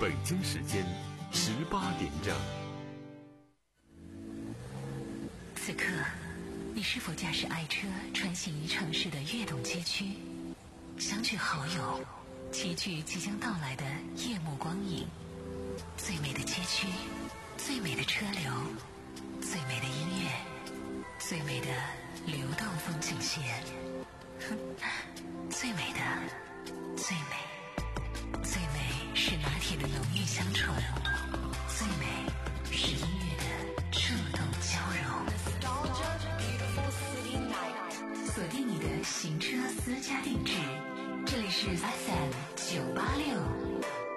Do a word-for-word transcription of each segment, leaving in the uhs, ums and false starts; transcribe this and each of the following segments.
北京时间十八点整。 此刻，你是否驾驶爱车穿行于城市的跃动街区，相聚好友，齐聚即将到来的夜幕光影？最美的街区，最美的车流，最美的音乐，最美的流动风景线。哼，最美的，最美，最美是拿铁的浓郁香醇，最美是音乐的触动交融。锁定你的行车私家定制，这里是 F M 九八六。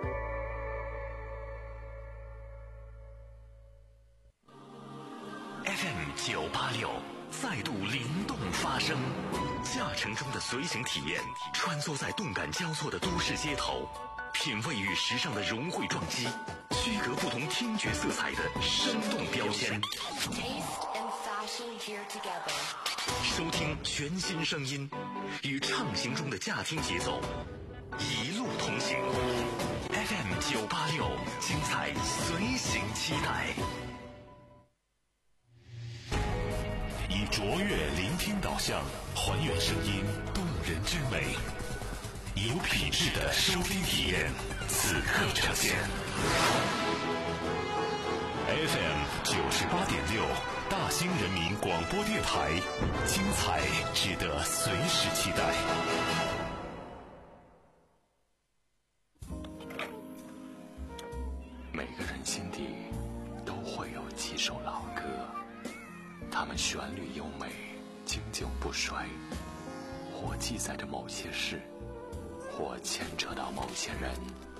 F M 九八六再度灵动发声，驾乘中的随行体验，穿梭在动感交错的都市街头，品味与时尚的融汇撞击，区隔不同听觉色彩的生动标签。收听全新声音，与畅行中的驾听节奏一路同行。F M 九八六，精彩随行期待。以卓越聆听导向，还原声音动人之美，有品质的收听体验，此刻呈现。F M 九十八点六，大兴人民广播电台，精彩值得随时期待。每个人心底都会有几首老歌，它们旋律优美，经久不衰，或记载着某些事，或牵扯到某些人。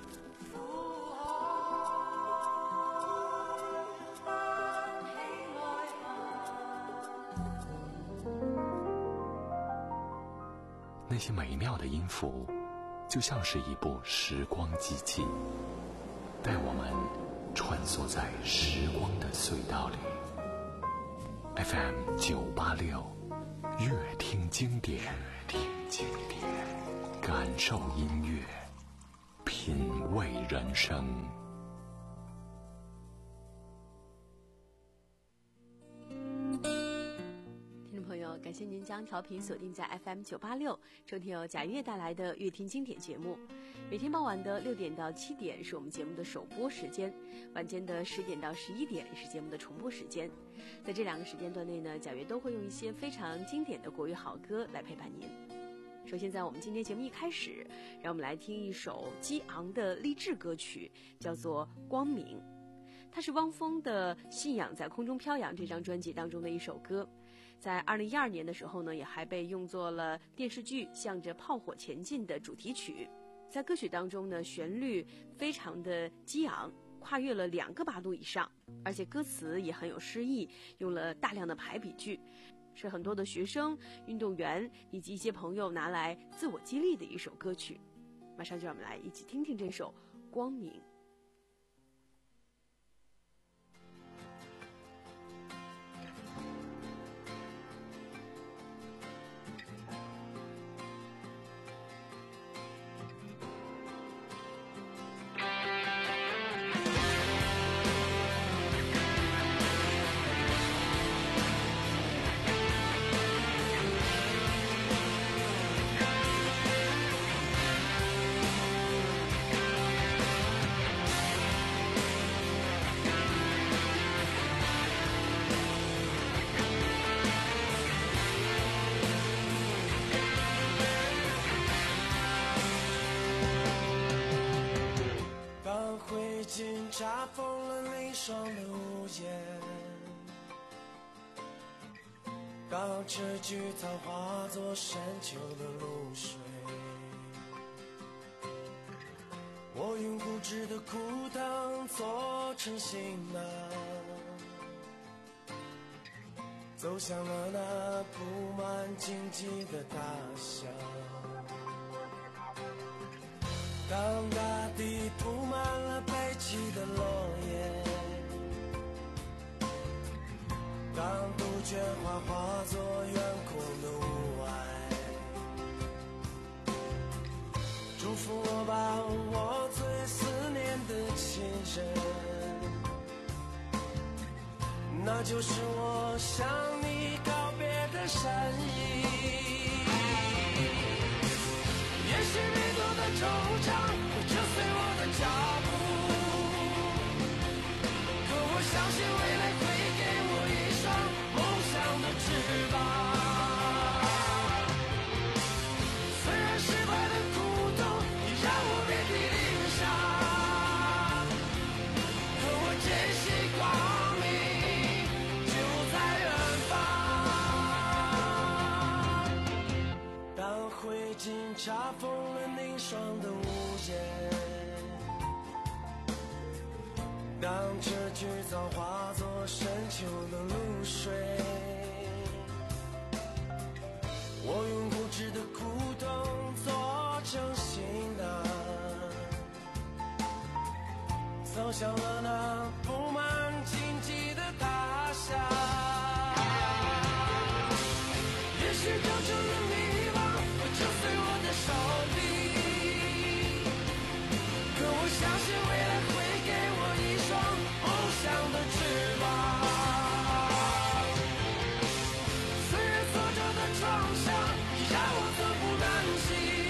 那些美妙的音符，就像是一部时光机器，带我们穿梭在时光的隧道里。F M 九八六，乐听经典，乐听经典，感受音乐，品味人生。 感谢您将调频锁定在 F M 九八六，收听由贾月带来的乐听经典节目。每天傍晚的六点到七点是我们节目的首播时间，晚间的十点到十一点是节目的重播时间。在这两个时间段内呢，贾月都会用一些非常经典的国语好歌来陪伴您。首先在我们今天节目一开始，让我们来听一首激昂的励志歌曲，叫做《光明》。它是汪峰的《信仰在空中飘扬》这张专辑当中的一首歌，在二零一二年的时候呢，也还被用作了电视剧《向着炮火前进》的主题曲。在歌曲当中呢，旋律非常的激昂，跨越了两个八度以上，而且歌词也很有诗意，用了大量的排比句，是很多的学生、运动员以及一些朋友拿来自我激励的一首歌曲。马上就让我们来一起听听这首《光明》。 查封了离霜的屋檐，当这菊草化作深秋的露水，我用固执的枯藤做成行囊，走向了那布满荆棘的大象。当大地铺满了悲泣的落叶，当杜鹃花化作远空的雾霭，祝福我把我最思念的亲人，那就是我向你告别的善意。也许迷途的惆怅会折碎我的脚步，可我相信未来会给我一双梦想的翅膀。虽然失败的苦痛已让我遍体鳞伤，可我坚信光明就在远方。当灰烬查封了凝霜的屋檐，当这句早化作深秋的露水，我用固执的苦痛做成行囊，走向了那布满荆棘的他乡。也许就这么迷茫会折碎我的手臂，可我相信未来会给我一双梦想的翅膀。虽然挫折的创伤已让我寸步难行，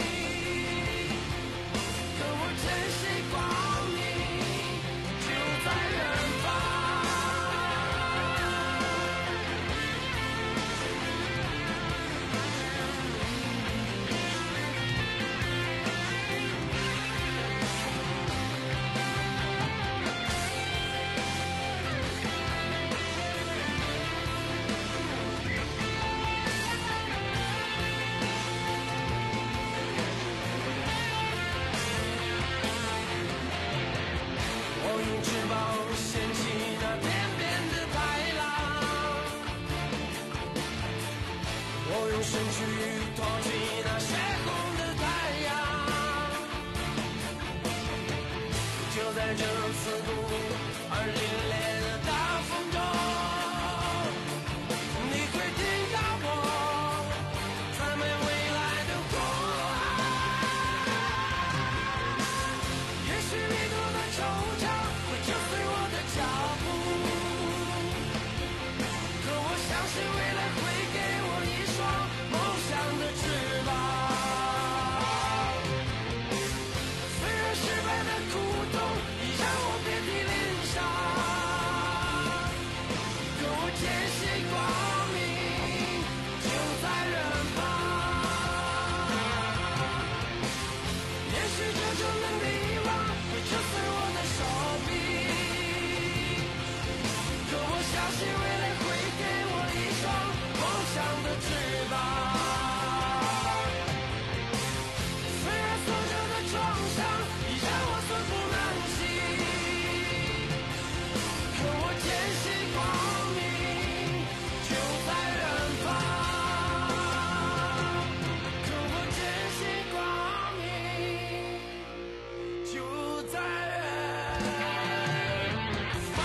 可我坚信光明就在远方。我用翅膀掀起那天边的海浪，我用身躯托起那血红的太阳。就在这刺骨而凛冽的大风中，你会听到我赞美未来的呼喊。也许迷途的惆怅会折碎我的脚步，可我相信未来会给我一双梦想的翅膀。虽然失败的苦痛已让我遍体鳞伤，可我坚信光明就在远方。也许这种的迷惘会折碎我的手臂，可我相信未来会给我一双梦想的翅膀。虽然挫折的创伤已让我寸步难行，可我坚信光明就在远方。可我坚信光明就在远方。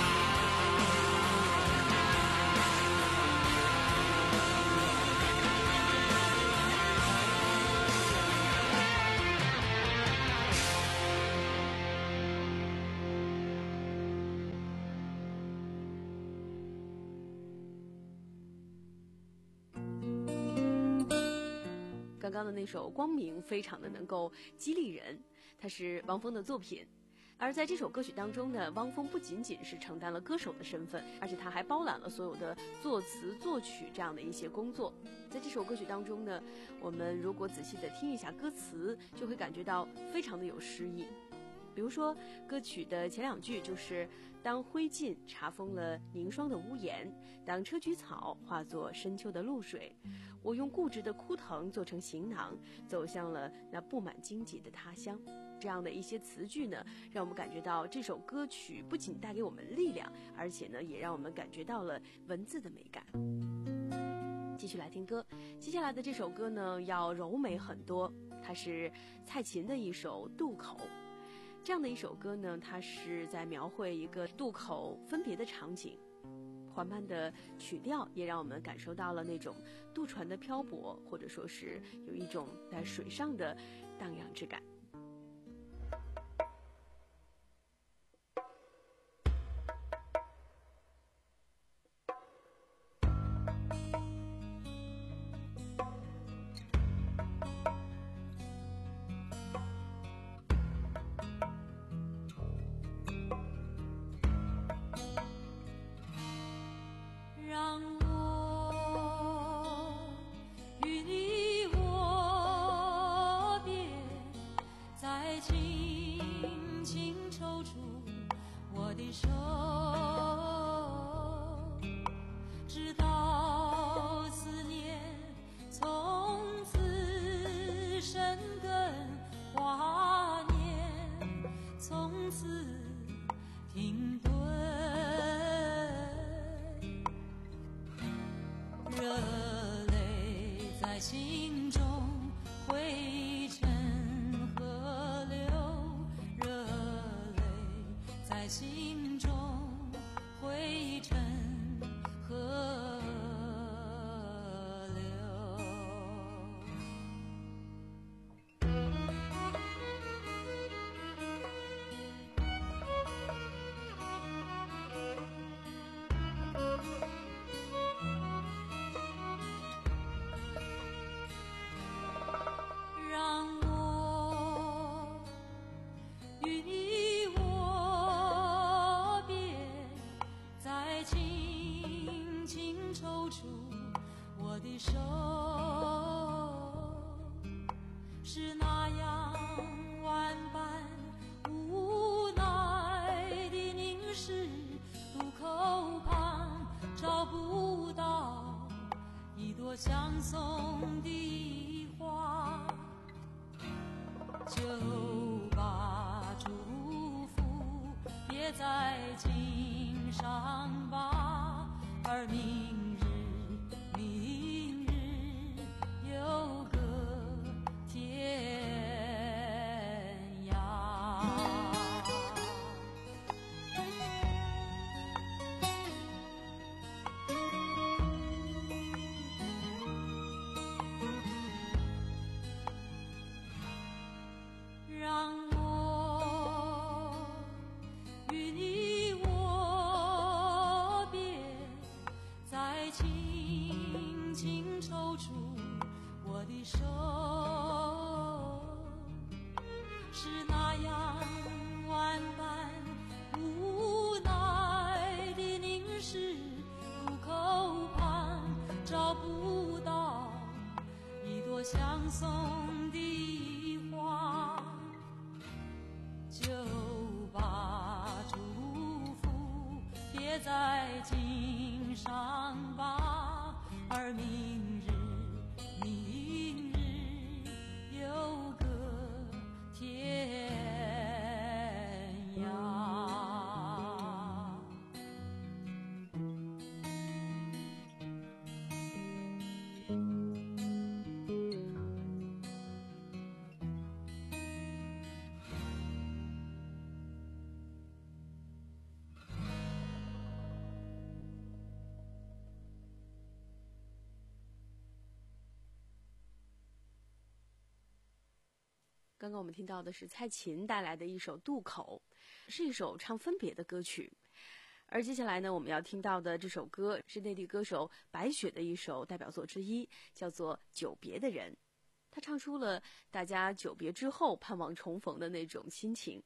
刚刚的那首《光明》非常的能够激励人，它是汪峰的作品。而在这首歌曲当中呢，汪峰不仅仅是承担了歌手的身份，而且他还包揽了所有的作词作曲这样的一些工作。在这首歌曲当中呢，我们如果仔细的听一下歌词，就会感觉到非常的有诗意。比如说歌曲的前两句就是当灰烬查封了凝霜的屋檐，当车菊草化作深秋的露水，我用固执的枯藤做成行囊，走向了那布满荆棘的他乡。这样的一些词句呢，让我们感觉到这首歌曲不仅带给我们力量，而且呢也让我们感觉到了文字的美感。继续来听歌，接下来的这首歌呢要柔美很多，它是蔡琴的一首《渡口》。这样的一首歌呢，它是在描绘一个渡口分别的场景，缓慢的曲调也让我们感受到了那种渡船的漂泊，或者说是有一种在水上的荡漾之感。 抽出我的手，直到思念从此生根华年，从此停顿，热泪在心中汇成河流，热泪在心中汇成河流。让我与你握别，再轻轻抽出我的手，是那样万般无奈的凝视，路口旁找不到一朵相送的花，就把祝福别在襟上吧，而明日明日有个天涯。让我与你握别，再轻轻抽出我的手，是那样万般无奈的凝视，路口旁找不到一朵相送的花，就把祝福别在襟上吧，而明日明日有个天涯。 刚刚我们听到的是蔡琴带来的一首《渡口》，是一首唱分别的歌曲。而接下来呢，我们要听到的这首歌是内地歌手白雪的一首代表作之一，叫做《久别的人》。他唱出了大家久别之后盼望重逢的那种心情。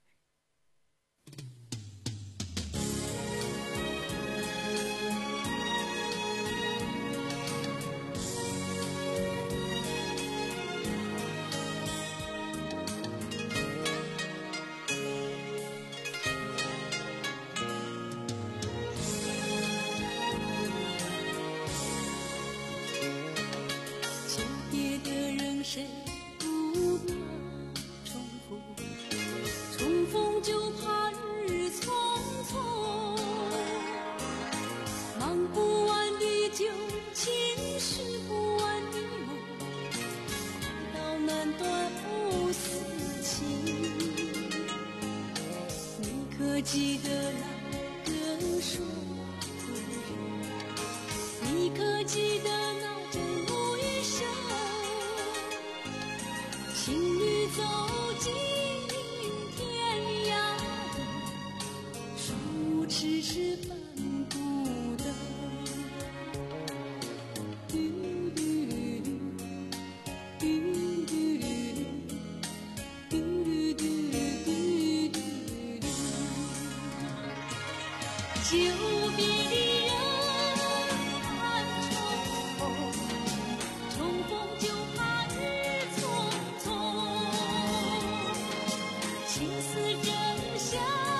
谁不怕重逢？重逢就怕日匆匆，忙不完的旧情，续不完的梦，到难断不死情。你可记得那个说的人？你可记得那针无余生？情侣走进天涯路，树迟迟翻不得。久别的人盼重逢，重逢就怕日匆匆，情丝真相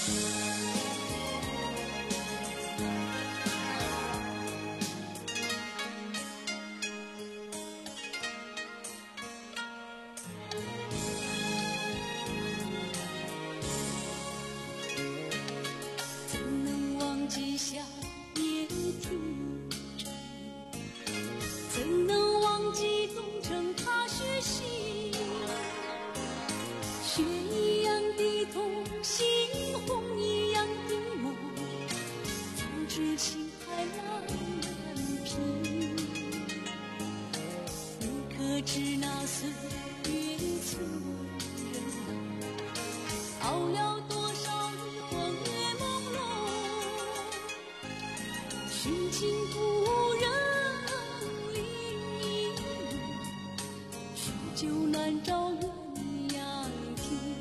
怎能忘记夏夜听着你？怎能忘记东城踏雪行？雪一样的痛，心红一样的梦，早知心还难平。你可知那岁月催人老，熬了多少日光月朦胧，寻情故人另一梦，许久难找鸳鸯亭。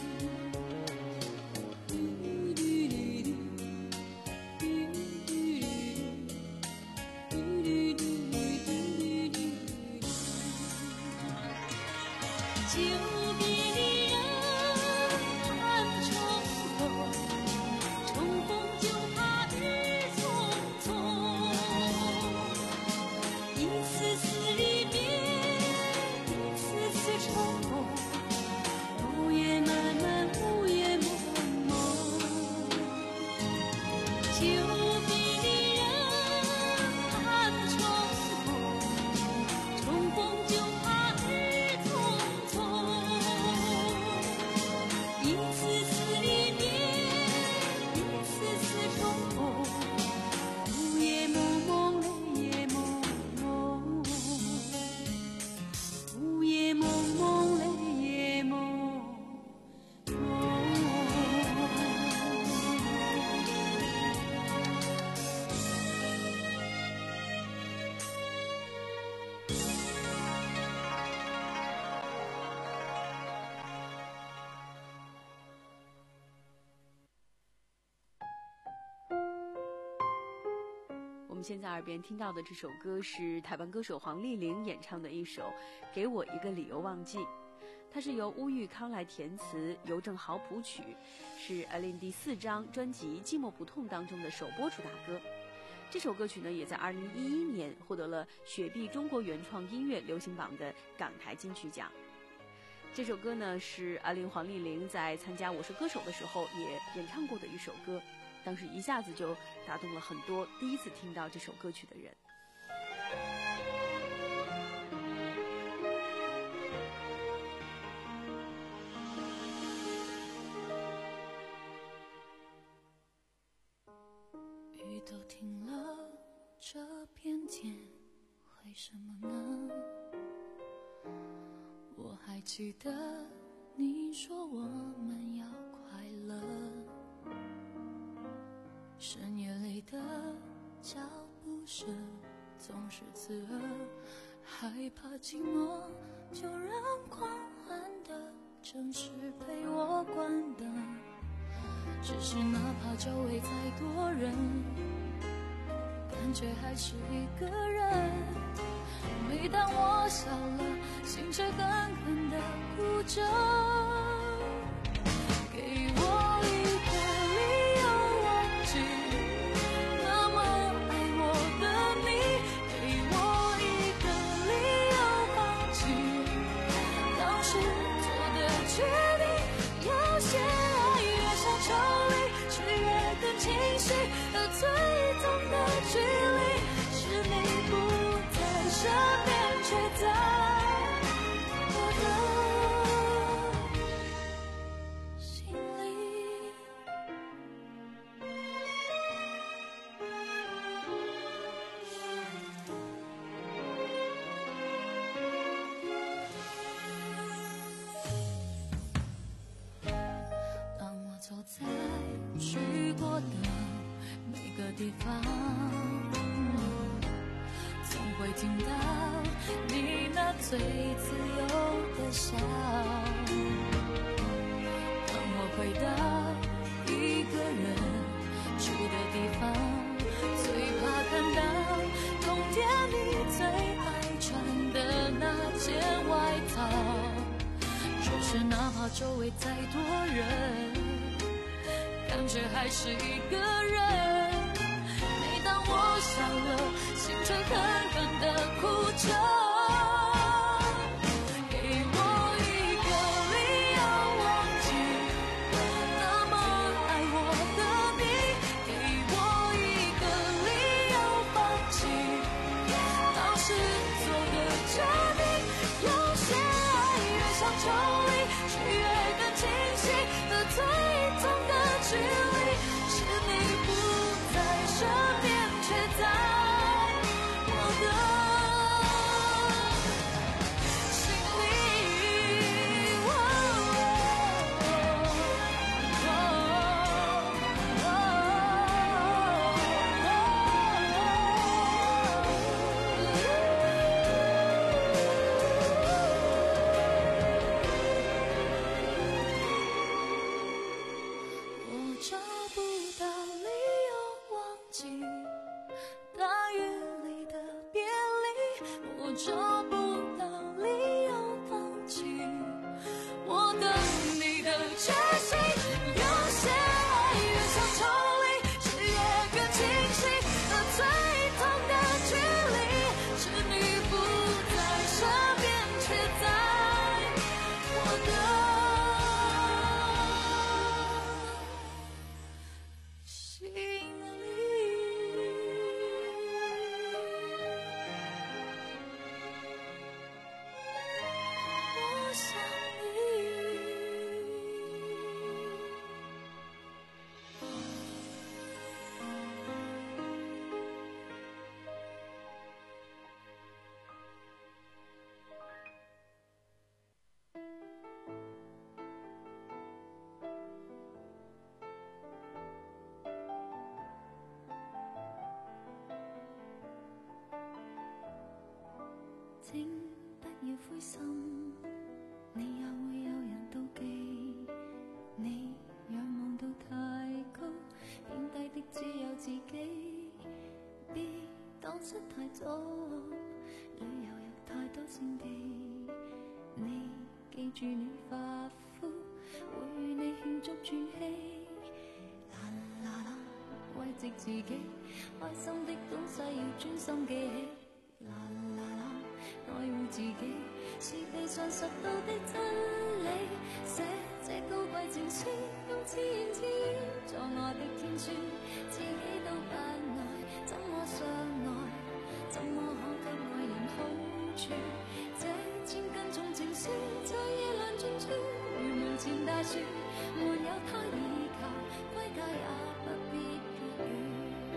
久别离人看重逢，重逢就怕日匆匆。一次次离别，一次次重逢，午夜漫漫，午夜蒙蒙。久别离人看重逢，重逢就怕日匆匆。一次次离别，一次次重逢，午夜蒙蒙，泪也蒙蒙，午夜蒙蒙，泪也蒙蒙。 我们现在耳边听到的这首歌是台湾歌手黄丽玲演唱的一首《给我一个理由忘记》，它是由乌玉康来填词，尤正豪谱曲，是 Alin 第四张专辑《寂寞不痛》当中的首播主打歌。这首歌曲呢，也在二零一一年获得了雪碧中国原创音乐流行榜的港台金曲奖。这首歌呢，是 Alin 黄丽玲在参加《我是歌手》的时候也演唱过的一首歌，当时一下子就打动了很多第一次听到这首歌曲的人。 雨都停了，这片天为什么呢？我还记得你说我们要快乐，深夜里的脚步声总是刺耳，害怕寂寞就让狂欢的城市陪我关灯。只是哪怕周围再多人，感觉还是一个人。每当我笑了，心却狠狠地哭着。给我一个理由忘记那么爱我的你，给我一个理由放弃当时做的决定。有些爱越想抽离，却越更清晰，而最痛的距离是你不在身边，却在我的心里。当我走在去过的每个地方，总会听到你那最自由的笑。当我回到一个人住的地方，最怕看到冬天你最爱穿的那件外套。只是哪怕周围再多人，感感觉还是一个人。每当我笑了，心却狠狠地哭着。 請不要灰心，你也會有人妒忌。你仰望到太高，貶低的只有自己。別蕩失太早，旅遊有太多勝地。你記住你發膚，會與你慶祝轉氣。啦啦啦，慰藉自己，開心的東西要專心記起。啦啦啦，愛護自己是地上拾到的真理。寫這高貴情書，用自言自語做我的天書，自己都不愛，怎麼相愛？怎麼可給愛人好處？這千斤重情書，在夜闌盡處，如門前大樹，沒有他依靠，歸家也不必別語。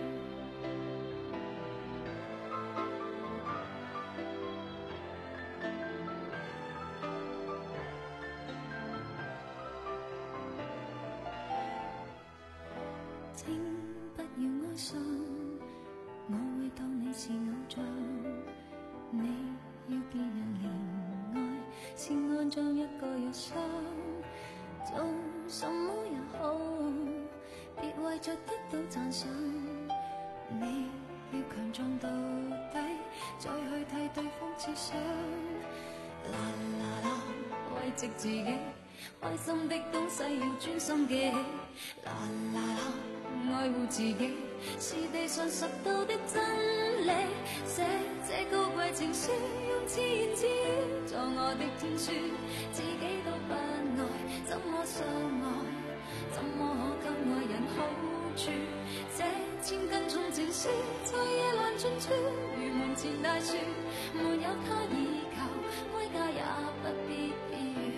請不要哀傷，我會當你是偶像。你要別人憐愛，是愛像一個藥箱。做什麼也好，別為着得到讚賞。你要強壯到底，再去替對方設想。啦啦啦，慰藉自己，開心的東西要專心記起。啦啦啦，愛護自己是地上拾到的真理。寫這高貴情書，用自言自語做我的天書，自己都不愛，怎麼相愛？怎麼可給愛人好處？這千斤重情書，在夜闌盡處，如門前大樹，沒有他依靠，歸家也不必別語。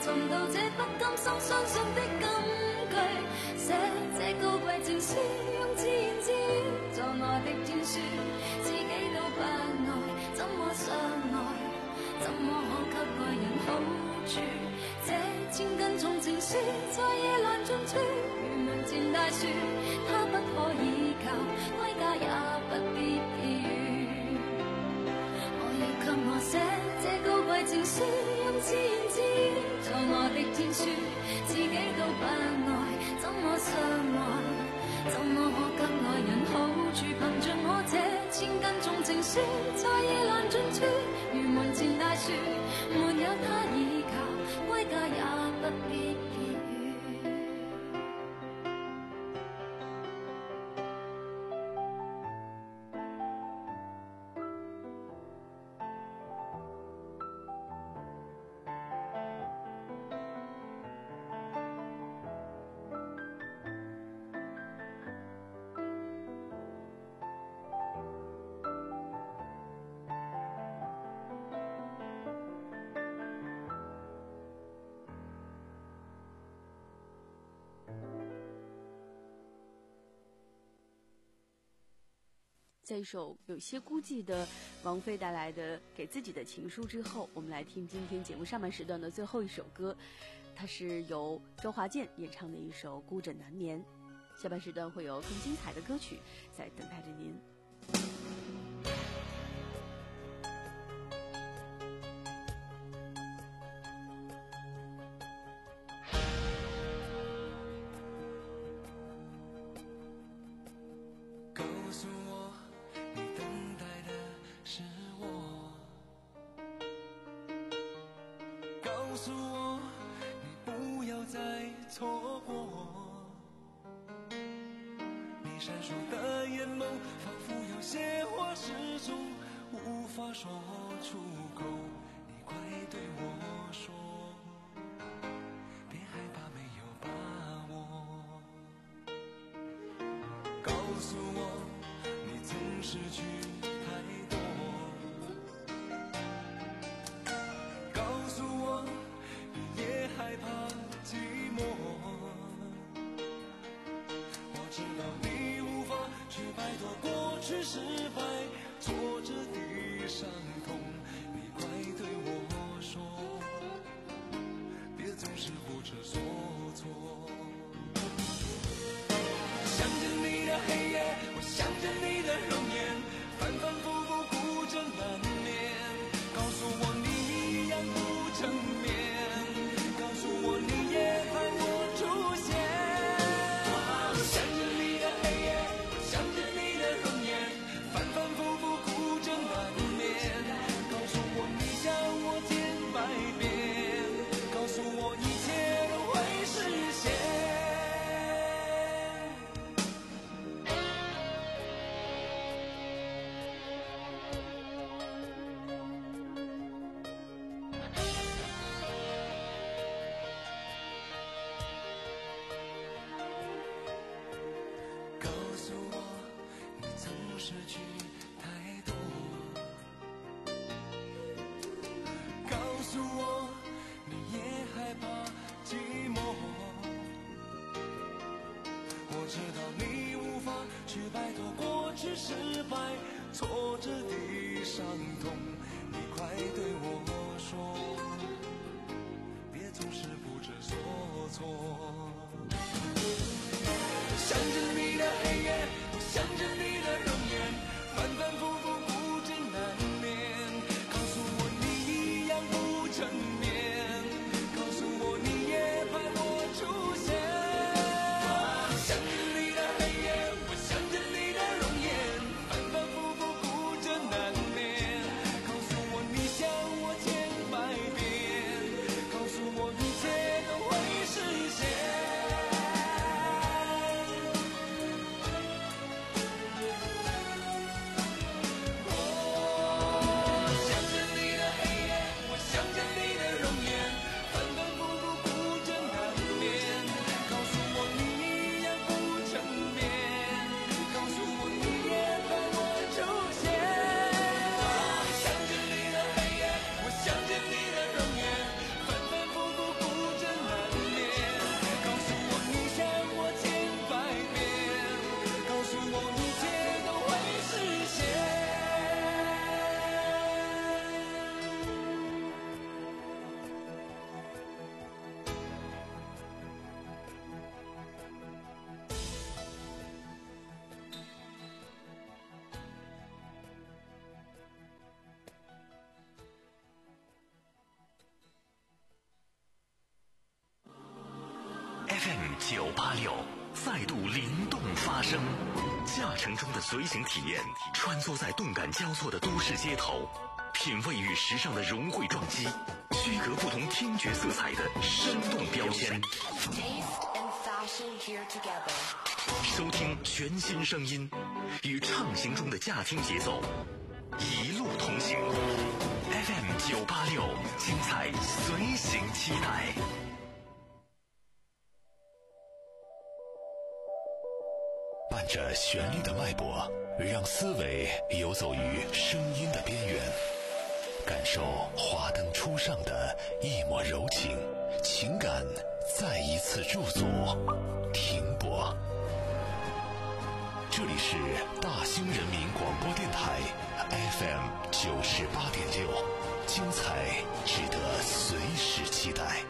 寻到这不甘心相信的根据，写这高贵情书，用自言自语做我的天书，自己都不爱，怎么相爱？怎么可给爱人好处？这千斤重情书，在夜阑尽处，如门前大树，它不可以靠，归家也不必寄语。我要给我写这高贵情书，用自言自语做我的天书，自己都不爱，怎么相愛？怎麼可給愛人好處？憑着我這千斤重情書，在夜闌盡處，如門前大樹，沒有他倚靠，歸家也不必寄語。 在一首有些孤寂的王菲带来的给自己的情书之后，我们来听今天节目上半时段的最后一首歌，它是由周华健演唱的一首《孤枕难眠》。下半时段会有更精彩的歌曲在等待着您。 告诉我，你不要再错过。你闪烁的眼眸，仿佛有些话始终无法说出口。你快对我说，别害怕没有把握。告诉我，你曾失去太多。害怕寂寞，我知道你无法去摆脱过去失败挫折的伤痛。你快对我说，别总是不知所措。想着你的黑夜，我想着你的容颜，反反复复孤枕难眠。告诉我你一样不成眠，我你也盼我出现。我想着你的黑夜，我想着你的容颜，反反复复孤枕难眠。告诉我你想我千百遍，告诉我一切都会实现。失去太多，告诉我你也害怕寂寞。我知道你无法去摆脱过去失败挫折的伤痛。你快对我说，别总是不知所措。想着你的黑夜，我想着你的容颜，反反复复孤枕难眠。告诉我你一样不成眠，告诉我你也盼我出现。想着你的黑夜，我想着你的容颜，反反复复孤枕难眠。告九八六再度灵动发声，驾乘中的随行体验，穿梭在动感交错的都市街头，品味与时尚的融汇撞击，区隔不同听觉色彩的生动标签。收听全新声音，与畅行中的驾听节奏，一路同行。F M 九八六，精彩随行期待。伴着旋律的脉搏，让思维游走于声音的边缘，感受华灯初上的一抹柔情，情感再一次驻足停泊。这里是大兴人民广播电台 F M 九十八点六，精彩值得随时期待。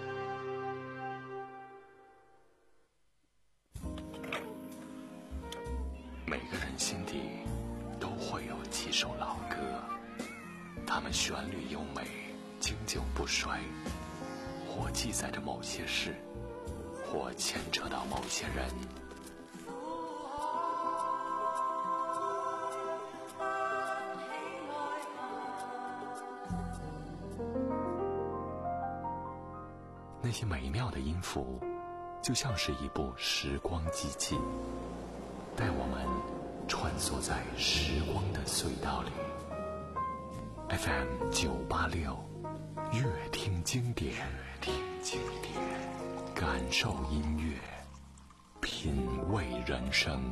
每个人心底都会有几首老歌，它们旋律优美，经久不衰，或记载着某些事，或牵扯到某些人。那些美妙的音符，就像是一部时光机器，带我们穿梭在时光的隧道里。F M 九八六，乐听经典，听经典，感受音乐，品味人生。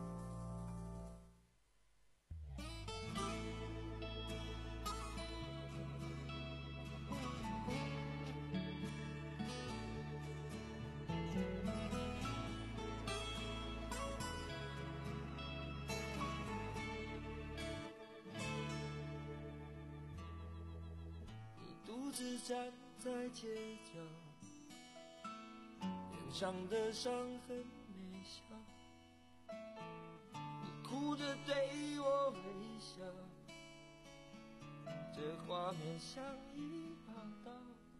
独自站在街角，脸上的伤痕没消，你哭着对我微笑，这画面像一把刀，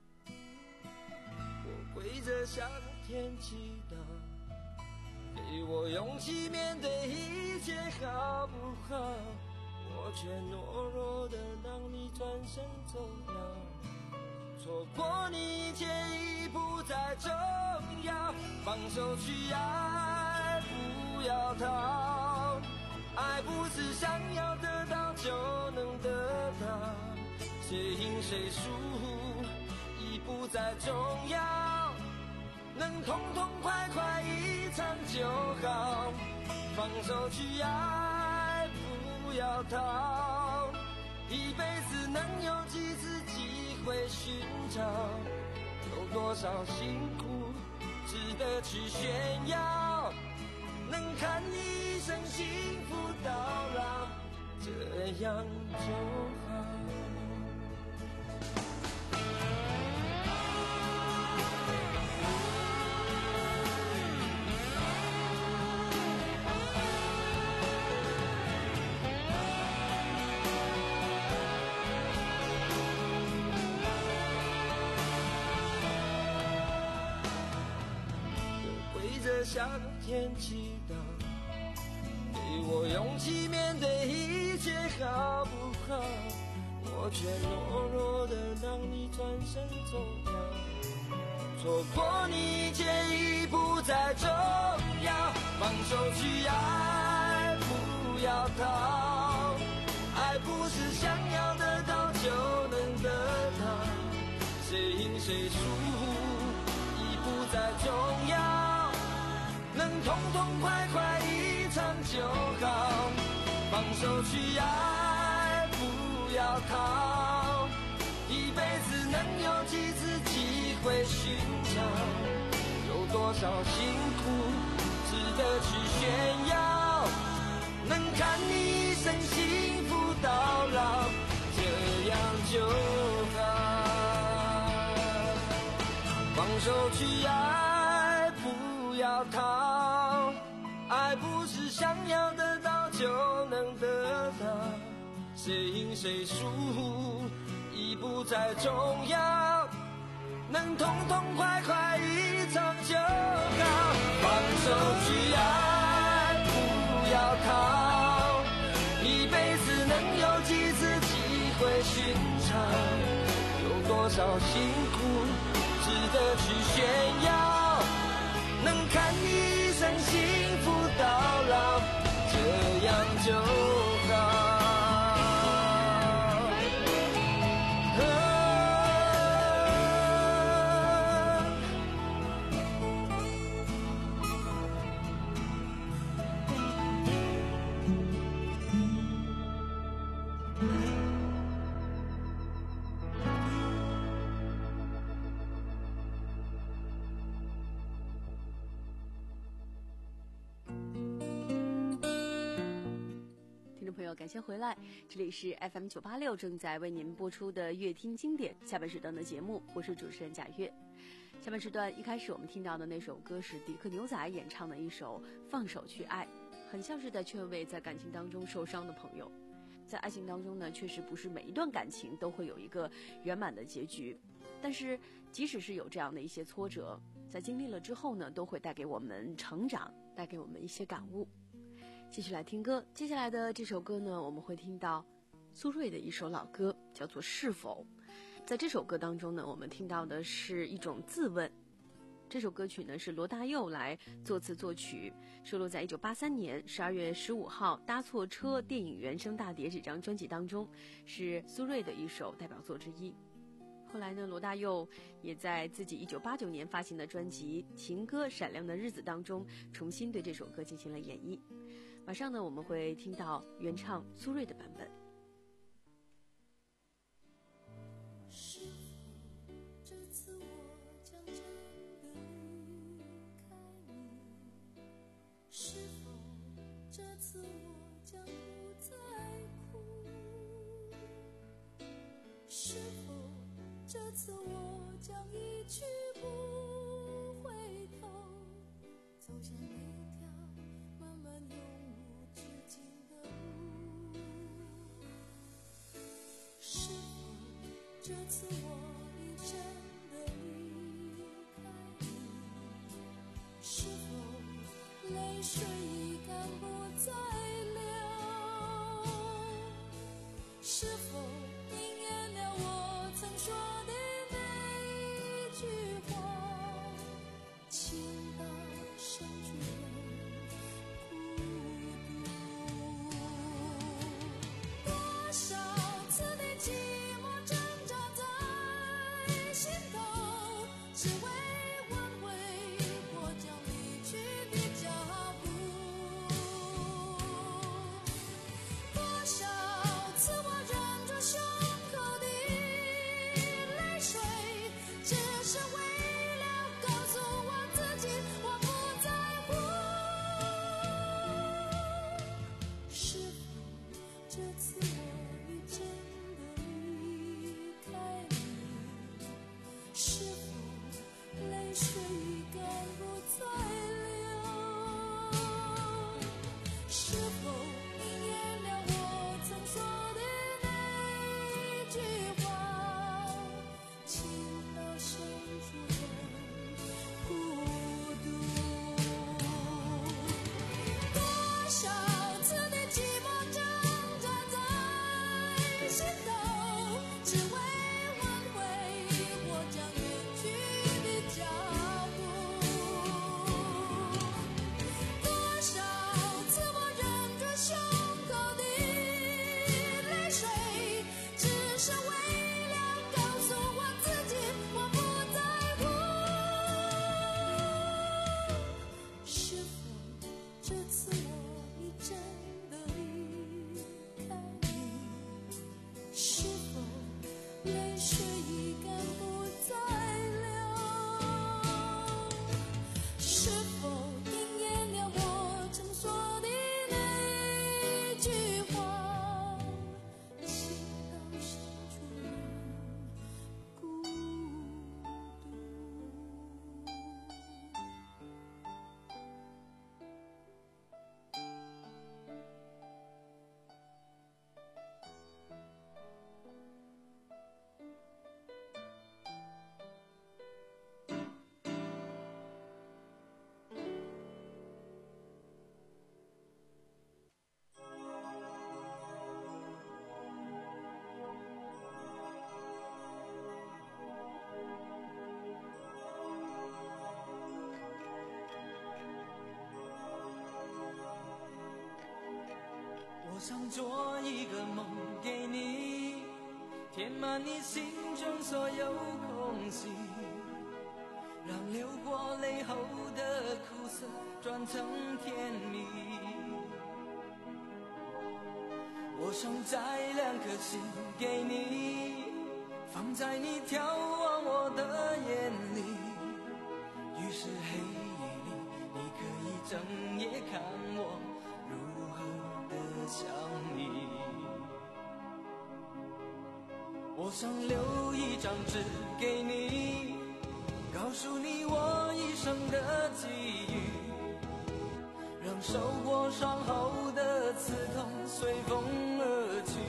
我跪着向天祈祷，给我勇气面对一切好不好？我却懦弱的让你转身走了，错过你一切已不再重要，放手去爱，不要逃，爱不是想要得到就能得到，谁赢谁输已不再重要，能痛痛快快一场就好，放手去爱，不要逃，一辈子能有几次机会寻找，有多少辛苦值得去炫耀，能看你一生幸福到老，这样就好。向天祈祷，给我勇气面对一切好不好？我却懦弱的让你转身走了，错过你一切已不再重要，放手去爱，不要逃，爱不是想要得到就能得到，谁赢谁输已不再重要，能痛痛快快一场就好，放手去爱，不要逃，一辈子能有几次机会寻找，有多少辛苦值得去炫耀，能看你一生幸福到老，这样就好，放手去爱，不要逃，爱不是想要得到就能得到，谁赢谁输已不再重要， 能痛痛快快一场就好。放手去爱，不要逃，一辈子能有几次机会寻找，有多少辛苦值得去炫耀，能看你一生幸福到老，这样就好。 感谢回来，这里是 F M 九八六正在为您播出的乐听经典下半时段的节目，我是主持人贾月。下半时段一开始我们听到的那首歌是迪克牛仔演唱的一首《放手去爱》，很像是在劝慰在感情当中受伤的朋友。在爱情当中呢，确实不是每一段感情都会有一个圆满的结局，但是即使是有这样的一些挫折，在经历了之后呢，都会带给我们成长，带给我们一些感悟。继续来听歌，接下来的这首歌呢，我们会听到苏芮的一首老歌，叫做《是否》。在这首歌当中呢，我们听到的是一种自问。这首歌曲呢是罗大佑来作词作曲，收录在一九八三年十二月十五号《搭错车》电影原声大碟这张专辑当中，是苏芮的一首代表作之一。后来呢，罗大佑也在自己一九八九年发行的专辑《情歌闪亮的日子》当中，重新对这首歌进行了演绎。马上呢，我们会听到原唱苏芮的版本。 是否这次我将真的离开你？是否这次我将不再哭？是否这次我将一去不回头，走向那条慢慢永无止境的路？是否这次我已真的离开你？是否泪水已干不再流？是否应验了我曾说的那一句话，情到深处多少次的寂寞挣扎在心头，只为挽回我将离去的脚步。多少次我忍着胸口的泪水，只是为了告诉我自己我不在乎。是否这次我已真的离开你？是否泪水已干不再流？是否应验了我曾说的那一句话，情到深处的孤独？多少次的寂寞挣扎在心头，只为挽回我将远去的脚步。多少次我忍着胸口的泪水，只是为了告诉我自己我不在乎。是否这次我已真的离开你？是否泪水已干不再流？是否应验了我曾说的那一句话，情到深处人孤独？ 想做一个梦给你，填满你心中所有空隙，让流过泪后的苦涩转成甜蜜。我想摘两颗心给你，放在你眺望我的眼里，于是黑夜里你可以整夜看我如何的想你。我想留一张纸给你，告诉你我一生的际遇，让受过伤后的刺痛随风而去。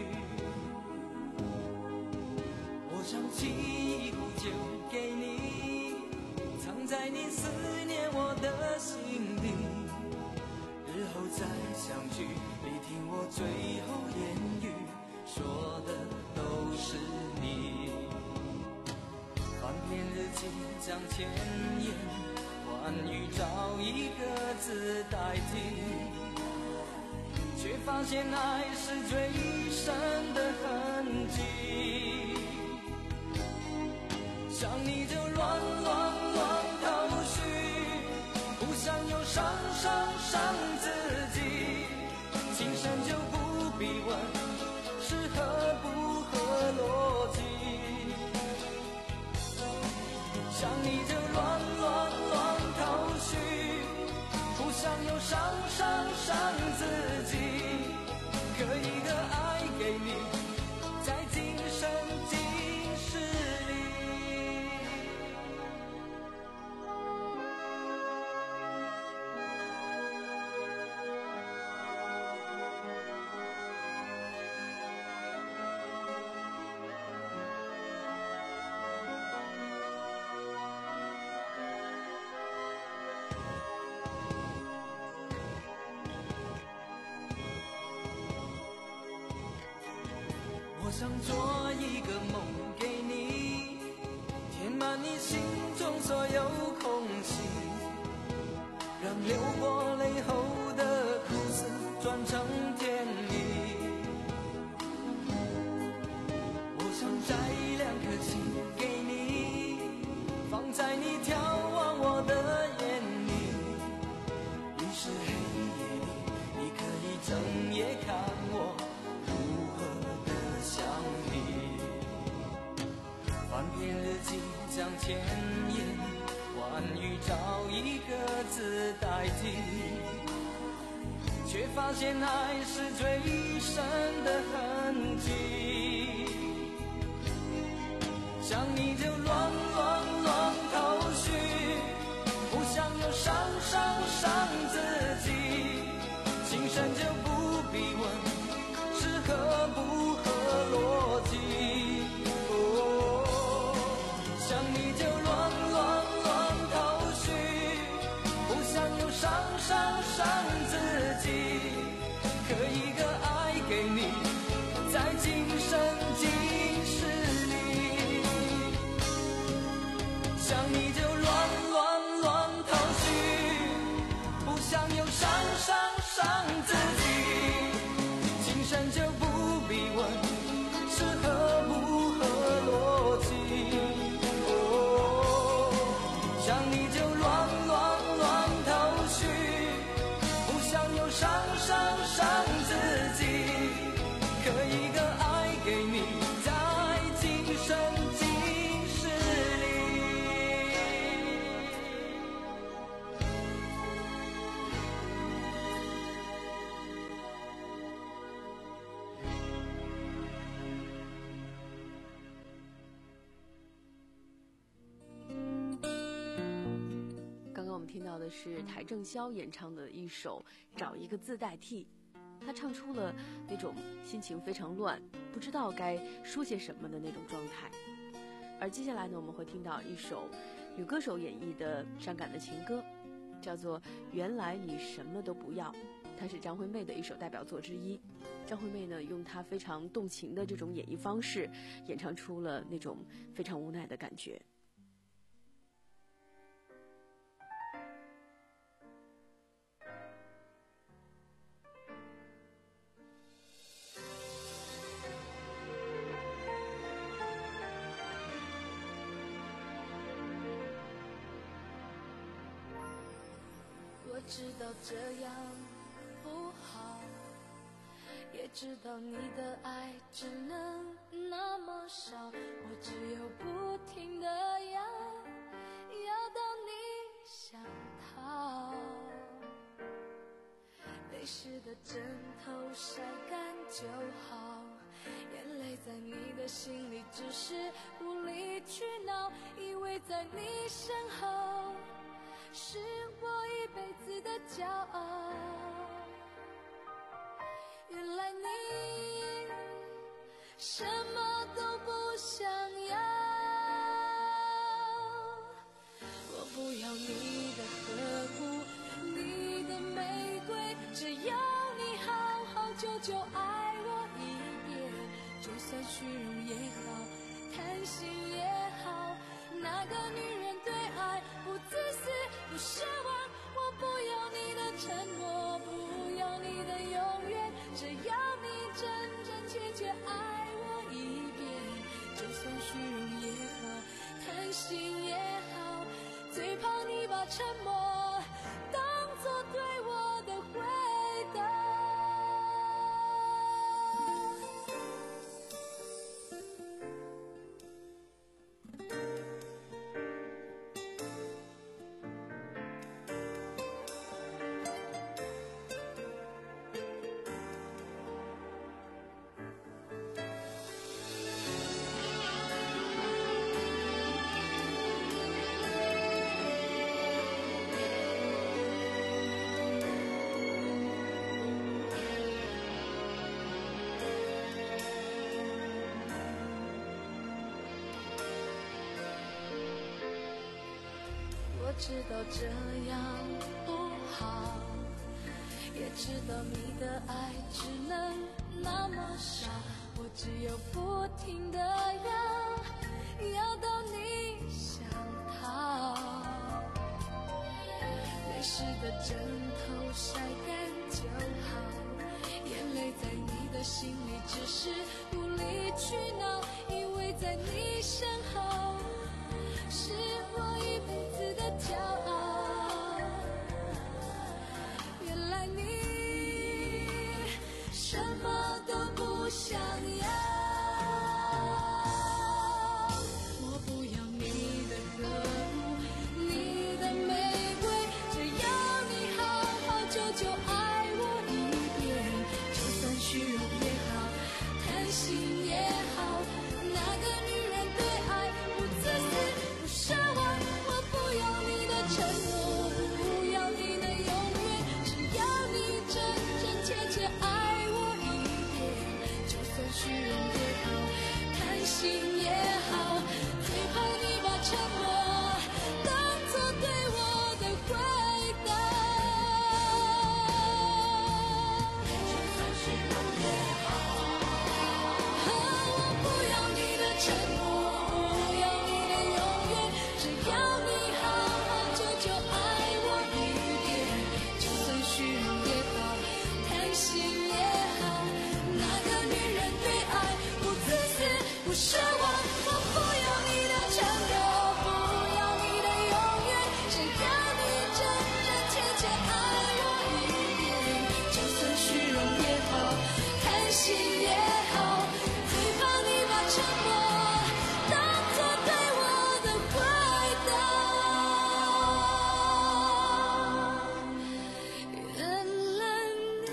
我想沏一壶酒给你，藏在你思念我的心底，日后再相聚，你听我最后言语，说的都是你。翻篇日记将千言万语找一个字代替，却发现爱是最深的痕迹。想你就乱乱乱头绪，不想又伤伤伤自己，情深就不必问是合不合逻辑。想你就乱乱乱头绪，不想又伤伤伤自己，可一个爱给你，在今生今世里。我想做一个梦给你，填满你心中所有空隙，让流过泪后的苦涩转成甜蜜。我想摘两颗心给你，放在你眺望我的眼里，于是黑夜里你可以整夜看我如何想你。翻篇日记将千言万语找一个字代替，却发现爱是最深的痕迹。想你就乱乱乱头绪，不想又伤伤伤自己，情深就不必问是合不合逻辑。哦，想你就乱乱乱头绪，不想又伤伤伤自己，可一个爱给你，在今生今世里。想你就乱乱乱头绪，不想又伤伤伤自己，情深就不必问是合不合逻辑。哦，想你就乱乱乱头绪，不想又伤伤伤自己，可一个爱给你，在今生今世里。 刚刚我们听到的是邰正宵演唱的一首《找一个字代替》，他唱出了那种心情非常乱，不知道该说些什么的那种状态。而接下来呢，我们会听到一首女歌手演绎的伤感的情歌，叫做《原来你什么都不要》，它是张惠妹的一首代表作之一。张惠妹呢，用她非常动情的这种演绎方式，演唱出了那种非常无奈的感觉。 我知道这样不好，也知道你的爱只能那么少，我只有不停地要要到你想逃。泪湿的枕头晒干就好，眼泪在你的心里只是无理取闹，以为在你身后是我一辈子的骄傲。原来你什么都不想要，我不要你的呵护，你的玫瑰，只要你好好久久爱我一遍，就算虚荣也好，贪心也好，那个女人对爱不自私不奢望，我不要你的承诺，不要你的永远，只要你真真切切爱我一遍，就算虚荣也好，贪心也好，最怕你把沉默当作对我的回答。我知道这样不好，也知道你的爱只能那么少，我只有不停地要要到你想逃。泪湿的枕头晒干就好，眼泪在你的心里只是无理取闹，以为在你身后是我一辈子的骄傲。原来你什么都不想要，我不要你的呵护，你的玫瑰，只要你好好久久爱我一遍，就算虚荣也好，贪心也好，那个女人对爱不自私不奢望，我不要你的承诺，不要你的永远，只要你真真切切爱我一遍，就算虚荣也好，贪心也好，最怕你把沉默当作对我的回答。就算虚荣也好，我不要你的承诺，不要你的永远，只要你好好久久爱我一遍，就算虚荣也好，贪心也好，那个女人对爱不自私不奢望，我不要你的承诺，不要你的永远，只要你真真切切爱我一遍，就算虚荣也好，贪心也好，最怕你把沉默当作对我的回答。原来你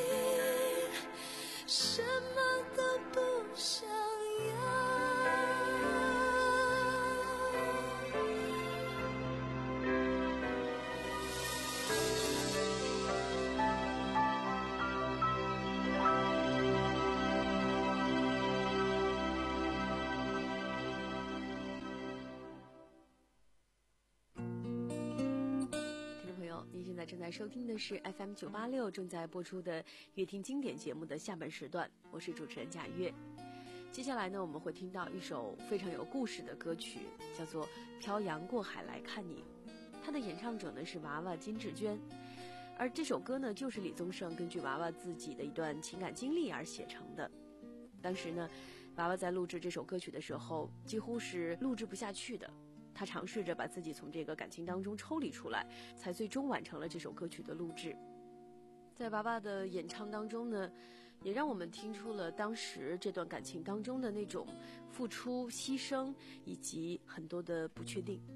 什么都不想要。 听众朋友，您现在正在收听的是 F M 九八六正在播出的乐听经典节目的下半时段，我是主持人贾月。接下来呢，我们会听到一首非常有故事的歌曲，叫做《漂洋过海来看你》。它的演唱者呢是娃娃金志娟，而这首歌呢就是李宗盛根据娃娃自己的一段情感经历而写成的。当时呢，娃娃在录制这首歌曲的时候几乎是录制不下去的， 他尝试着把自己从这个感情当中抽离出来，才最终完成了这首歌曲的录制。在爸爸的演唱当中呢，也让我们听出了当时这段感情当中的那种付出、牺牲以及很多的不确定。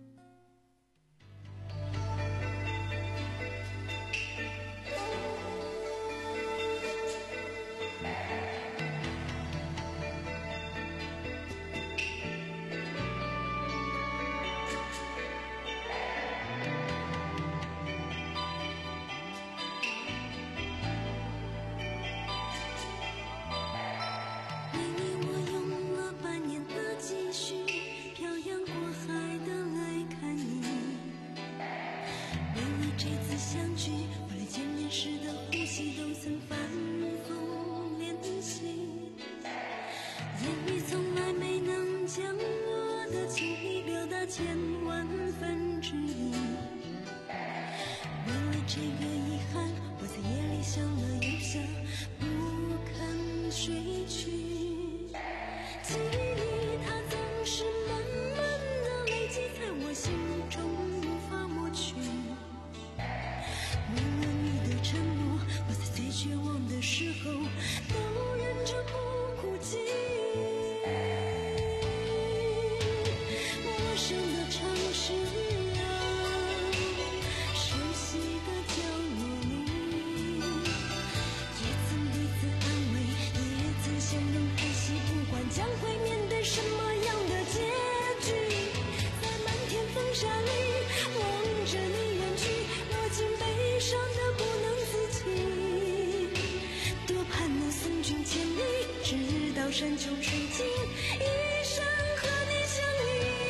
山穷水尽，一生和你相依。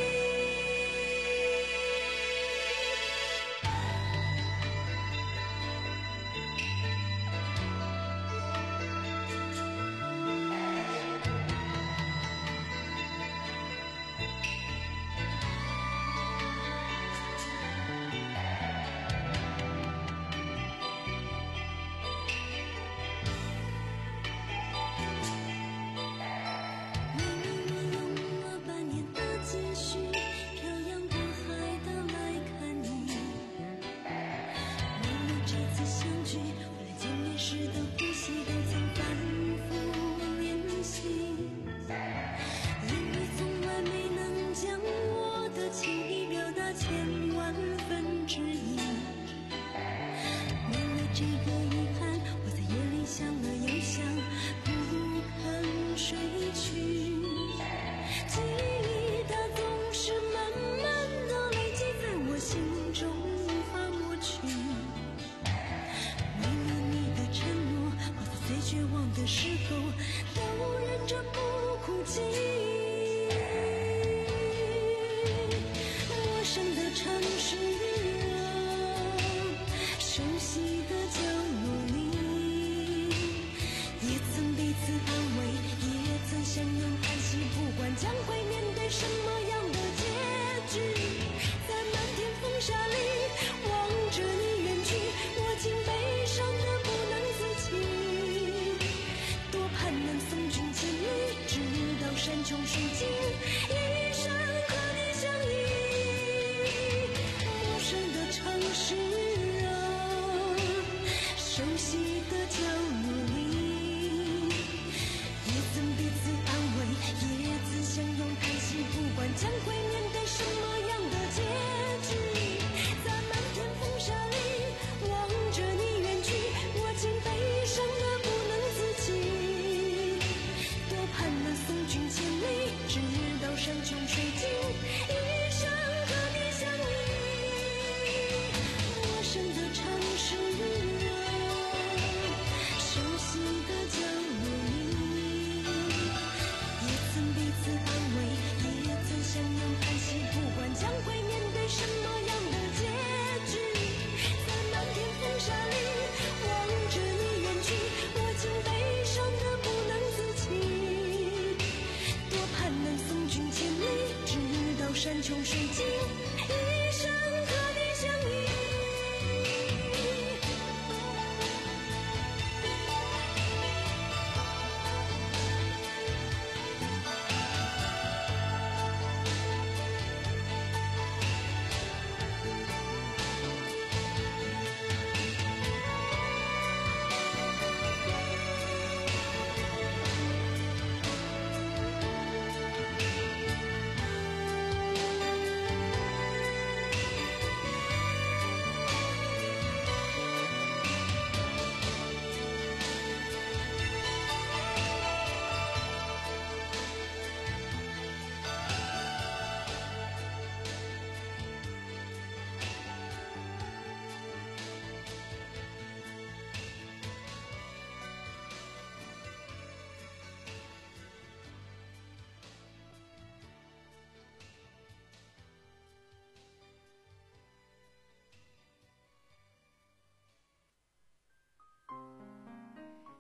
山穷水尽，一生和你相依。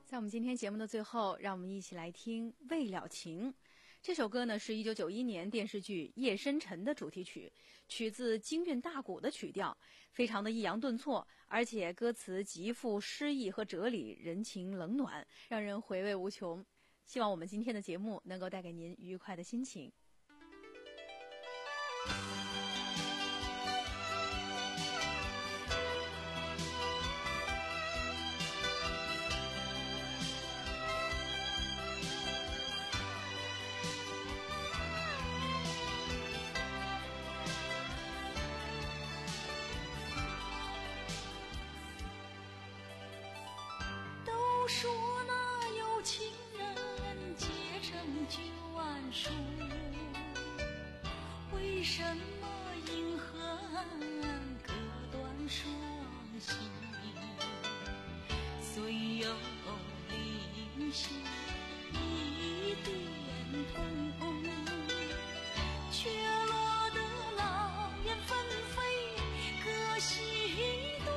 在我们今天节目的最后，让我们一起来听《未了情》。这首歌呢是一九九一年电视剧《夜深沉》的主题曲，取自京韵大鼓的曲调，非常的抑扬顿挫，而且歌词极富诗意和哲理，人情冷暖，让人回味无穷。希望我们今天的节目能够带给您愉快的心情。 说那有情人结成九万数，为什么因恨隔断双心？虽有灵犀一点通，却落得老燕纷飞各西东。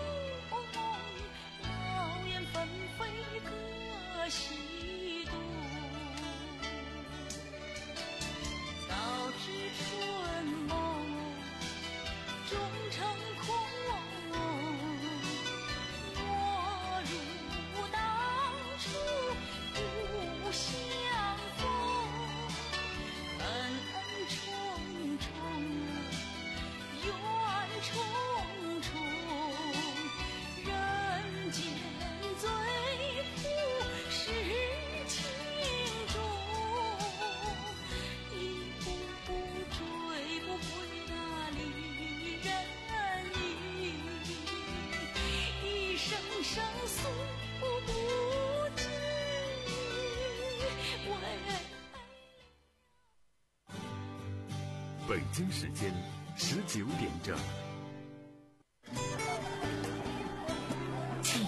老燕纷飞各西东，早知春梦终成空，我如当初不相逢。恨恨重重，怨重重，人间最苦是情重，一步步追不回那离人影，一声声诉不尽为。 北京时间十九点整。